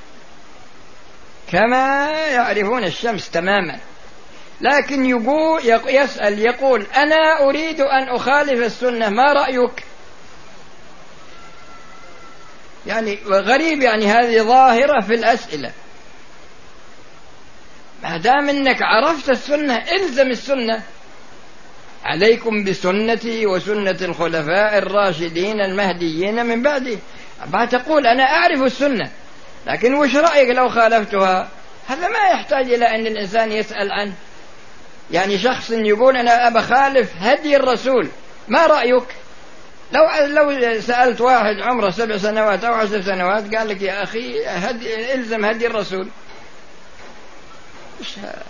كما يعرفون الشمس تماما، لكن يقول يسأل يقول أنا أريد أن أخالف السنة، ما رأيك؟ يعني غريب، يعني هذه ظاهرة في الأسئلة. ما دام أنك عرفت السنة إلزم السنة، عليكم بسنتي وسنة الخلفاء الراشدين المهديين من بعدي. ما تقول أنا أعرف السنة لكن وش رأيك لو خالفتها؟ هذا ما يحتاج إلى أن الإنسان يسأل عنه. يعني شخص يقول أنا أبى خالف هدي الرسول، ما رأيك؟ لو لو سألت واحد عمره سبع سنوات أو عشر سنوات قال لك يا أخي هدي إلزم هدي الرسول، إيش هذا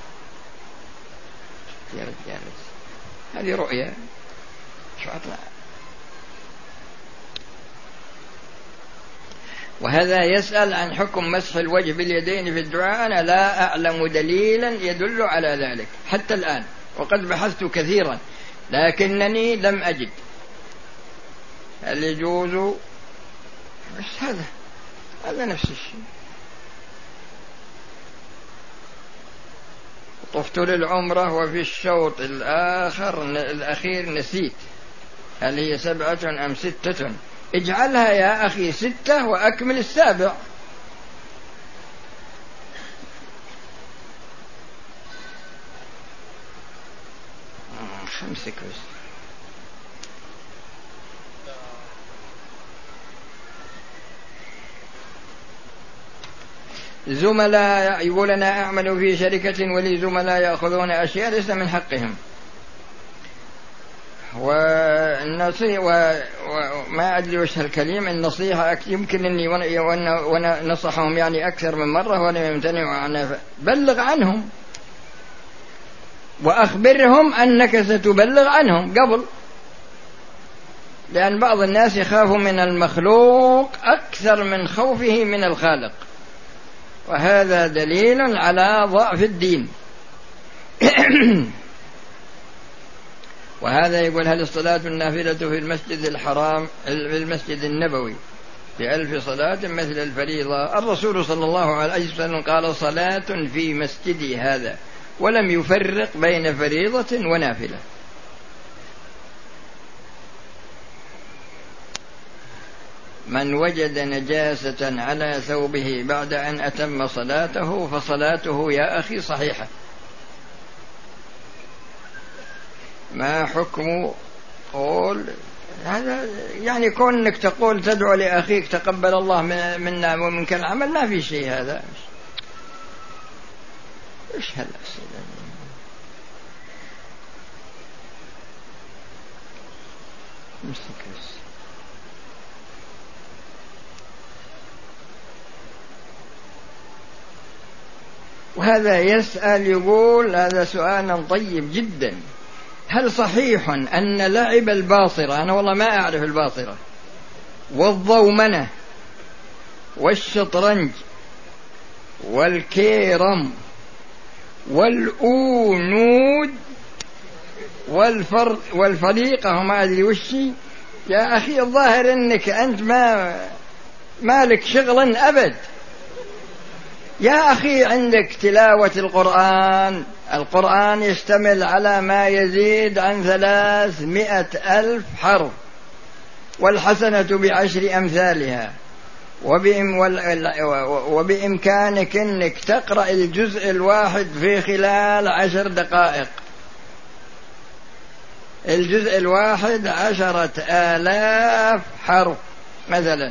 يا رجال؟ هذه رؤية شو أطلع. وهذا يسأل عن حكم مسح الوجه باليدين في الدعاء. أنا لا أعلم دليلا يدل على ذلك حتى الآن، وقد بحثت كثيرا لكنني لم أجد. هل يجوز؟ بس هذا هذا نفس الشيء. طفت للعمرة وفي الشوط الآخر الأخير نسيت، هل هي سبعة أم ستة؟ اجعلها يا أخي ستة وأكمل السابع. خمسة كويس. زملاء يقول أنا أعمل في شركة ولي زملاء يأخذون أشياء ليس من حقهم، والنصيحة وما أدري وش هالكلمة النصيحة، يمكن أني ونصحهم يعني أكثر من مرة ولم يمتنعوا عنها. بلغ عنهم وأخبرهم أنك ستبلغ عنهم قبل، لأن بعض الناس يخاف من المخلوق أكثر من خوفه من الخالق، وهذا دليل على ضعف الدين. وهذا يقول هل الصلاة النافلة في المسجد الحرام في المسجد النبوي بألف صلاة مثل الفريضة؟ الرسول صلى الله عليه وسلم قال صلاة في مسجدي هذا، ولم يفرق بين فريضة ونافلة. من وجد نجاسة على ثوبه بعد أن أتم صلاته فصلاته يا أخي صحيحة. ما حكم قول هذا؟ يعني كونك تقول تدعو لأخيك تقبل الله منا ومنك العمل، ما في شيء. هذا إيش هالأسئلة؟ مستكرس. وهذا يسأل يقول هذا سؤال طيب جدا، هل صحيح أن لعب الباصرة، أنا والله ما أعرف الباصرة، والضومنة والشطرنج والكيرم والأونود والفر والفريقة وما أدري وشي، يا أخي الظاهر أنك أنت ما مالك شغل أبد. يا أخي عندك تلاوة القرآن، القرآن يشتمل على ما يزيد عن ثلاثمائة ألف حرف، والحسنة بعشر أمثالها، وبإمكانك أنك تقرأ الجزء الواحد في خلال عشر دقائق. الجزء الواحد عشرة آلاف حرف مثلا.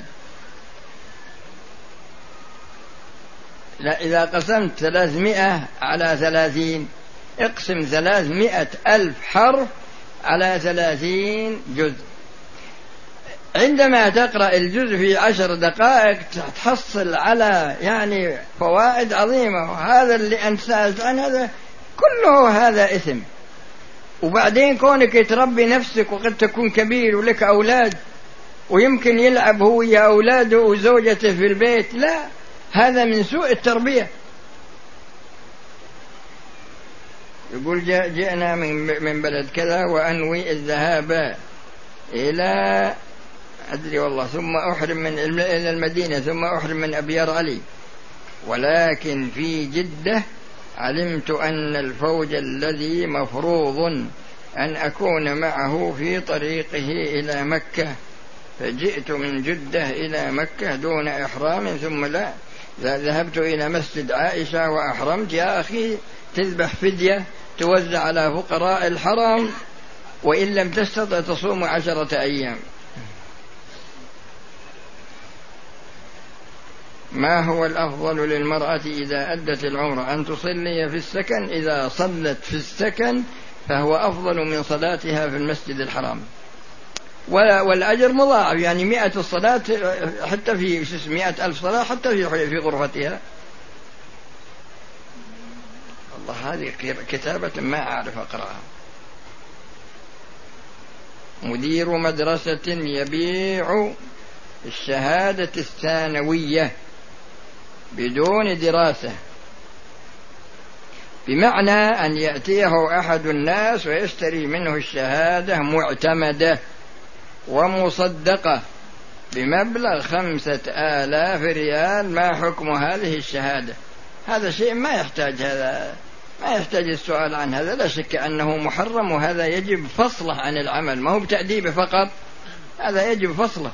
لا، إذا قسمت ثلاثمائة على ثلاثين، اقسم ثلاثمائة ألف حرف على ثلاثين جزء. عندما تقرأ الجزء في عشر دقائق تحصل على يعني فوائد عظيمة. وهذا اللي أنت سألت عن هذا كله هذا إثم. وبعدين كونك تربي نفسك وقد تكون كبير ولك أولاد ويمكن يلعب هو يا أولاده وزوجته في البيت، لا، هذا من سوء التربية. يقول جئنا من بلد كذا وأنوي الذهاب إلى أدري والله ثم أحرم من إلى المدينة ثم أحرم من أبيار علي، ولكن في جدة علمت أن الفوج الذي مفروض أن أكون معه في طريقه إلى مكة، فجئت من جدة إلى مكة دون إحرام، ثم لا ذهبت إلى مسجد عائشة وأحرمت. يا أخي تذبح فدية توزع على فقراء الحرم، وإن لم تستطع تصوم عشرة أيام. ما هو الأفضل للمرأة إذا أدت العمرة؟ أن تصلي في السكن، إذا صلت في السكن فهو أفضل من صلاتها في المسجد الحرام، والأجر مضاعف، يعني مئة الصلاة حتى في مئة ألف صلاة حتى في في غرفتها. الله، هذه كتابة ما أعرف أقرأها. مدير مدرسة يبيع الشهادة الثانوية بدون دراسة، بمعنى أن يأتيه أحد الناس ويشتري منه الشهادة معتمدة ومصدقة بمبلغ خمسة آلاف ريال، ما حكم هذه الشهادة؟ هذا شيء ما يحتاج هذا ما يحتاج السؤال عن هذا، لا شك أنه محرم، وهذا يجب فصله عن العمل، ما هو بتأديبه فقط، هذا يجب فصله.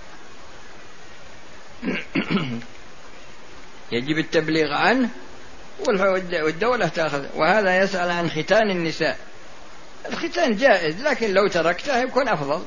يجب التبليغ عنه والدولة تأخذ. وهذا يسأل عن ختان النساء، الختان جائز لكن لو تركته يكون أفضل.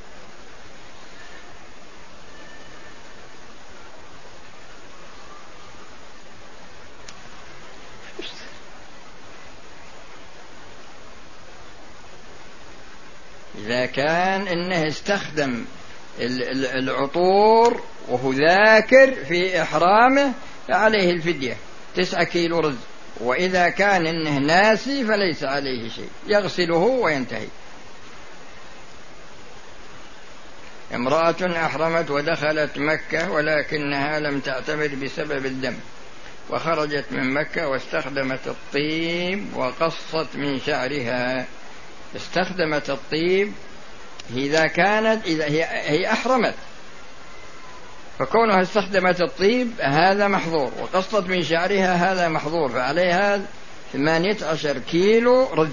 إذا كان إنه استخدم العطور وهو ذاكر في إحرامه فعليه الفدية تسعة كيلو رز، وإذا كان إنه ناسي فليس عليه شيء، يغسله وينتهي. امرأة أحرمت ودخلت مكة ولكنها لم تعتمر بسبب الدم، وخرجت من مكة واستخدمت الطيب وقصت من شعرها. استخدمت الطيب إذا كانت إذا هي, هي أحرمت، فكونها استخدمت الطيب هذا محظور، وقصت من شعرها هذا محظور، فعليها ثمانية عشر كيلو رز.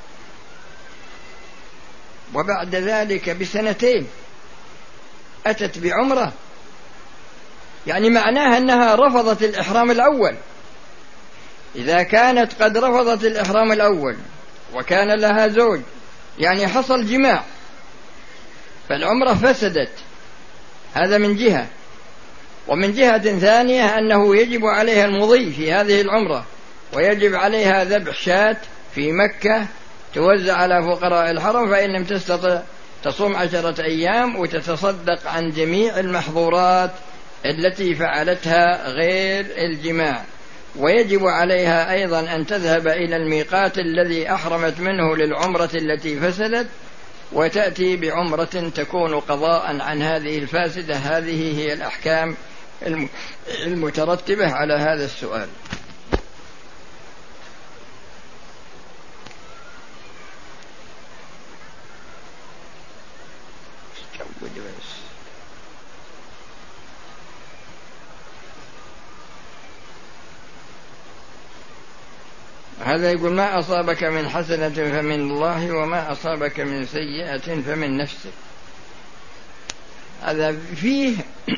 وبعد ذلك بسنتين أتت بعمرة، يعني معناها أنها رفضت الإحرام الأول. إذا كانت قد رفضت الإحرام الأول وكان لها زوج، يعني حصل جماع، فالعمرة فسدت، هذا من جهة. ومن جهة ثانية أنه يجب عليها المضي في هذه العمرة، ويجب عليها ذبح شاة في مكة توزع على فقراء الحرم، فإن لم تستطع تصوم عشرة أيام وتتصدق عن جميع المحظورات التي فعلتها غير الجماع. ويجب عليها أيضا أن تذهب إلى الميقات الذي أحرمت منه للعمرة التي فسدت، وتأتي بعمرة تكون قضاء عن هذه الفاسدة. هذه هي الأحكام المترتبة على هذا السؤال. هذا يقول: ما أصابك من حسنة فمن الله، وما أصابك من سيئة فمن نفسك. هذا فيه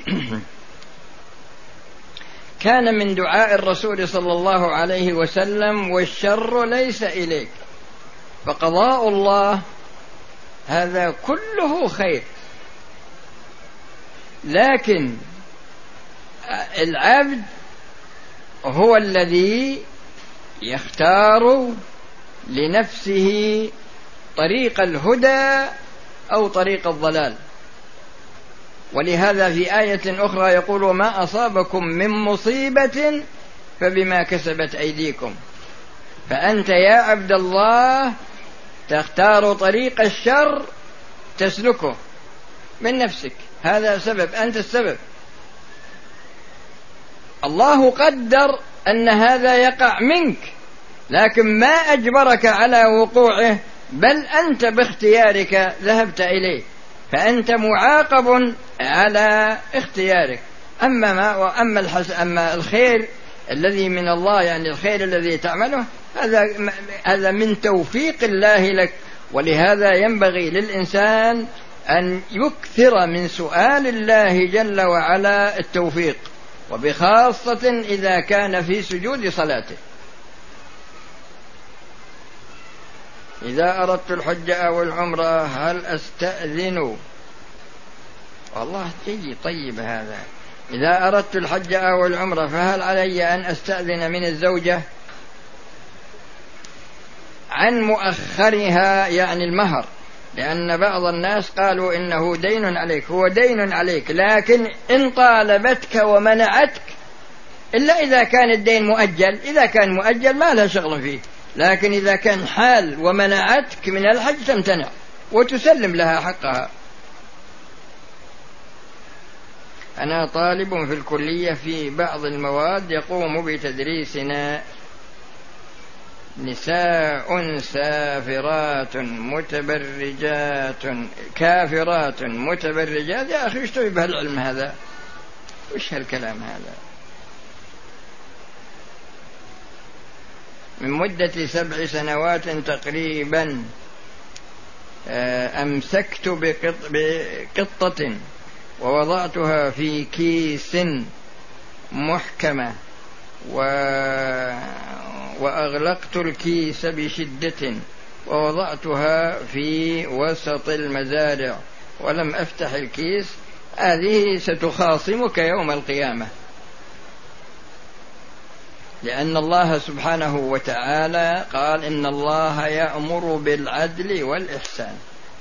كان من دعاء الرسول صلى الله عليه وسلم: والشر ليس إليك، فقضاء الله هذا كله خير، لكن العبد هو الذي يختار لنفسه طريق الهدى أو طريق الضلال. ولهذا في آية أخرى يقول: ما أصابكم من مصيبة فبما كسبت أيديكم. فأنت يا عبد الله تختار طريق الشر تسلكه من نفسك، هذا سبب، أنت السبب. الله قدر أن هذا يقع منك، لكن ما أجبرك على وقوعه، بل أنت باختيارك ذهبت إليه، فأنت معاقب على اختيارك. أما ما وأما الحس أما الخير الذي من الله، يعني الخير الذي تعمله، هذا هذا من توفيق الله لك. ولهذا ينبغي للإنسان أن يكثر من سؤال الله جل وعلا التوفيق، وبخاصة إذا كان في سجود صلاته. إذا أردت الحج أو العمرة هل أستأذن؟ والله جيد طيب هذا. إذا أردت الحج أو العمرة فهل علي أن أستأذن من الزوجة عن مؤخرها، يعني المهر؟ لأن بعض الناس قالوا إنه دين عليك. هو دين عليك، لكن إن طالبتك ومنعتك، إلا إذا كان الدين مؤجل. إذا كان مؤجل ما لها شغل فيه، لكن إذا كان حال ومنعتك من الحج تمتنع وتسلم لها حقها. أنا طالب في الكلية في بعض المواد يقوم بتدريسنا نساء سافرات متبرجات كافرات متبرجات. يا أخي اشتوي بهالعلم هذا، وش هالكلام هذا؟ من مدة سبع سنوات تقريبا أمسكت بقط بقطة ووضعتها في كيس محكمة و... وأغلقت الكيس بشدة ووضعتها في وسط المزارع ولم أفتح الكيس. هذه ستخاصمك يوم القيامة، لأن الله سبحانه وتعالى قال إن الله يأمر بالعدل والإحسان،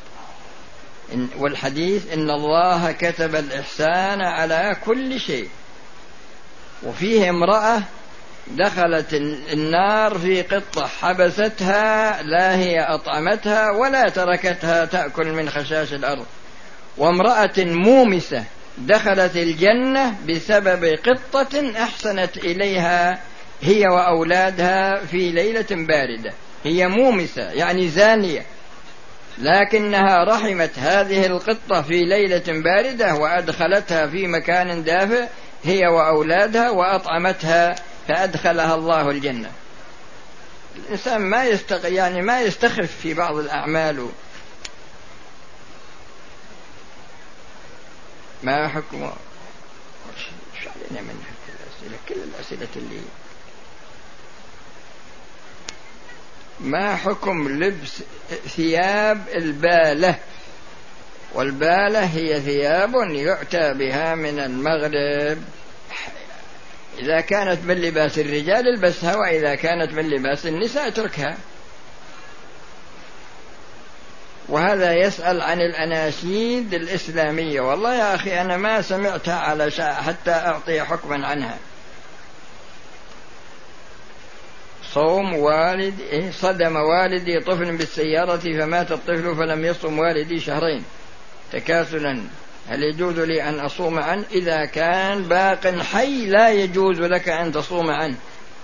والحديث إن الله كتب الإحسان على كل شيء. وفيه امرأة دخلت النار في قطة حبستها، لا هي أطعمتها ولا تركتها تأكل من خشاش الأرض. وامرأة مومسة دخلت الجنة بسبب قطة أحسنت إليها هي وأولادها في ليلة باردة. هي مومسة يعني زانية، لكنها رحمت هذه القطة في ليلة باردة وأدخلتها في مكان دافئ هي وأولادها وأطعمتها فأدخلها الله الجنة. الإنسان ما يستغ... يعني ما يستخف في بعض الأعمال. ما حكم ايش علينا من الأسئلة؟ كل الأسئلة اللي ما حكم لبس ثياب البالة؟ والبالة هي ثياب يؤتى بها من المغرب، إذا كانت من لباس الرجال البسها، وإذا كانت من لباس النساء اتركها. وهذا يسأل عن الأناشيد الإسلامية. والله يا أخي أنا ما سمعتها على شيء حتى أعطي حكما عنها. صوم والدي صدم والدي طفل بالسيارة فمات الطفل فلم يصم والدي شهرين تكاسلا، هل يجوز لي أن أصوم عنه؟ إذا كان باق حي لا يجوز لك أن تصوم عنه.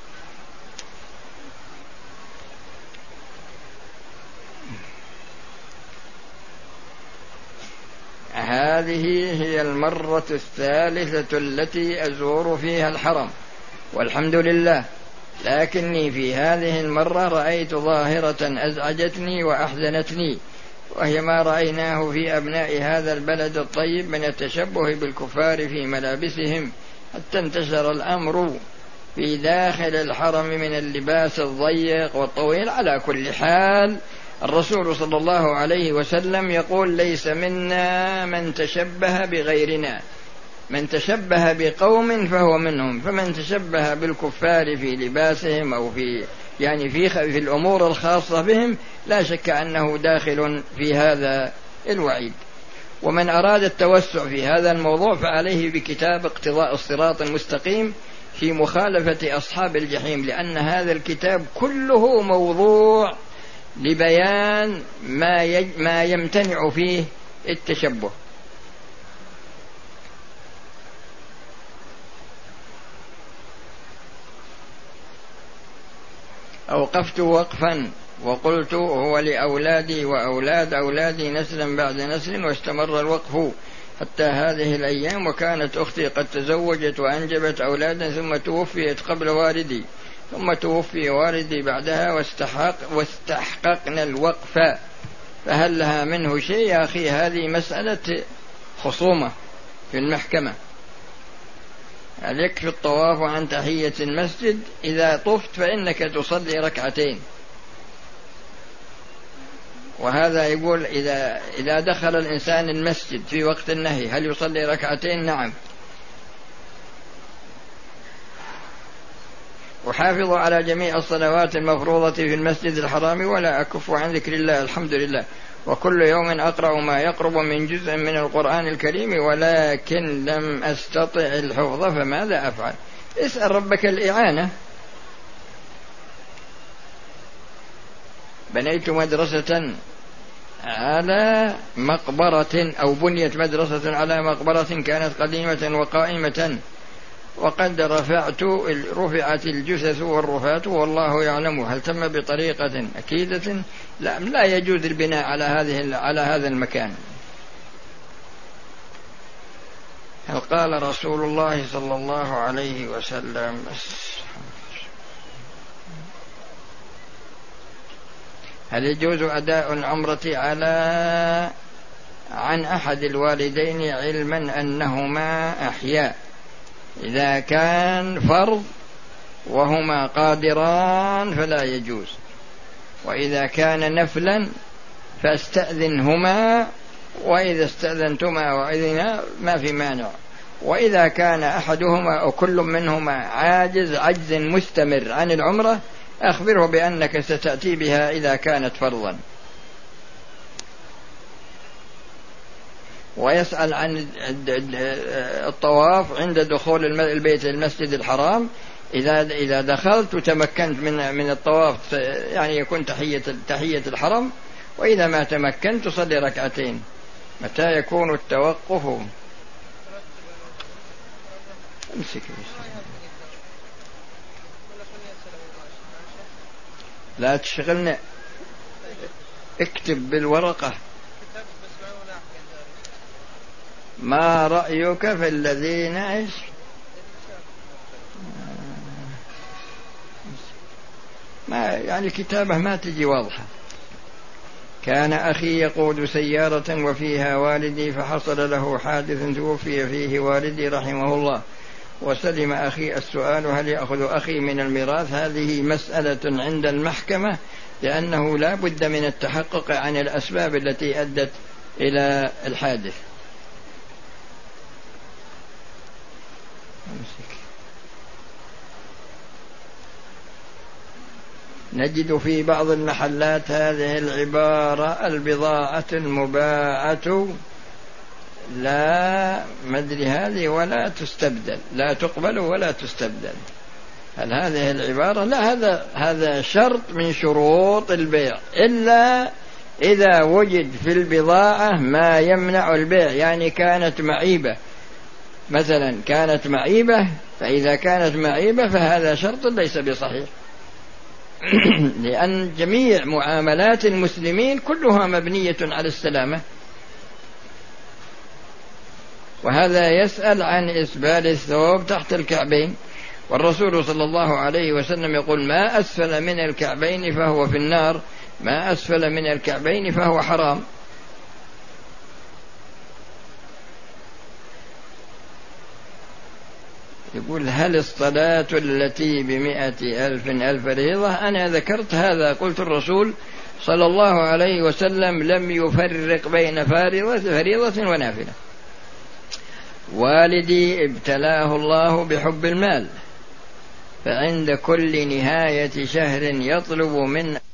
هذه هي المرة الثالثة التي أزور فيها الحرم والحمد لله، لكني في هذه المرة رأيت ظاهرة أزعجتني وأحزنتني، وهي ما رأيناه في أبناء هذا البلد الطيب من التشبه بالكفار في ملابسهم، حتى انتشر الأمر في داخل الحرم من اللباس الضيق والطويل. على كل حال الرسول صلى الله عليه وسلم يقول ليس منا من تشبه بغيرنا، من تشبه بقوم فهو منهم. فمن تشبه بالكفار في لباسهم أو في يعني في في الأمور الخاصة بهم لا شك أنه داخل في هذا الوعيد. ومن أراد التوسع في هذا الموضوع فعليه بكتاب اقتضاء الصراط المستقيم في مخالفة أصحاب الجحيم، لأن هذا الكتاب كله موضوع لبيان ما يج... ما يمتنع فيه التشبه. أوقفت وقفا وقلت هو لأولادي وأولاد أولادي نسلا بعد نسل، واستمر الوقف حتى هذه الأيام. وكانت أختي قد تزوجت وأنجبت أولادا ثم توفيت قبل والدي، ثم توفي والدي بعدها واستحق واستحققنا الوقف، فهل لها منه شيء؟ يا أخي هذه مسألة خصومة في المحكمة. هل يكفي الطواف عن تحية المسجد؟ إذا طفت فإنك تصلي ركعتين. وهذا يقول إذا إذا دخل الإنسان المسجد في وقت النهي هل يصلي ركعتين؟ نعم. أحافظ على جميع الصلوات المفروضة في المسجد الحرام ولا أكف عن ذكر الله الحمد لله، وكل يوم أقرأ ما يقرب من جزء من القرآن الكريم، ولكن لم أستطع الحفظ فماذا أفعل؟ اسأل ربك الإعانة. بنيت مدرسة على مقبرة أو بنيت مدرسة على مقبرة كانت قديمة وقائمة وقد رفعت رفعت الجثث والرفات والله يعلم هل تم بطريقة أكيدة؟ لا, لا يجوز البناء على هذه على هذا المكان. هل قال رسول الله صلى الله عليه وسلم هل يجوز أداء العمرة على عن أحد الوالدين علما أنهما أحياء إذا كان فرض وهما قادران فلا يجوز، وإذا كان نفلا فاستأذنهما، وإذا استأذنتما وإذنا ما في مانع، وإذا كان أحدهما أو كل منهما عاجز عجز مستمر عن العمرة أخبره بأنك ستأتي بها إذا كانت فرضا. ويسأل عن الطواف عند دخول البيت المسجد الحرام، إذا إذا دخلت وتمكنت من من الطواف يعني يكون تحية تحية الحرم، وإذا ما تمكنت تصلي ركعتين. متى يكون التوقف؟ امسك لا تشغلنا، اكتب بالورقة. ما رأيك في الذين ايش ما يعني كتابه ما تجي واضحة. كان أخي يقود سيارة وفيها والدي فحصل له حادث توفي فيه والدي رحمه الله، وسلم أخي. السؤال هل يأخذ أخي من الميراث؟ هذه مسألة عند المحكمة، لأنه لا بد من التحقق عن الأسباب التي أدت إلى الحادث. نجد في بعض المحلات هذه العبارة: البضاعة المباعة لا مدري هذه ولا تستبدل، لا تقبل ولا تستبدل. هل هذه العبارة؟ لا، هذا هذا شرط من شروط البيع، إلا إذا وجد في البضاعة ما يمنع البيع، يعني كانت معيبة مثلا، كانت معيبة، فإذا كانت معيبة فهذا شرط ليس بصحيح. لأن جميع معاملات المسلمين كلها مبنية على السلامة. وهذا يسأل عن إسبال الثوب تحت الكعبين، والرسول صلى الله عليه وسلم يقول: ما أسفل من الكعبين فهو في النار، ما أسفل من الكعبين فهو حرام. يقول: هل الصلاة التي بمئة ألف ألف ريضة؟ أنا ذكرت هذا، قلت الرسول صلى الله عليه وسلم لم يفرق بين فريضة ونافلة. والدي ابتلاه الله بحب المال، فعند كل نهاية شهر يطلب من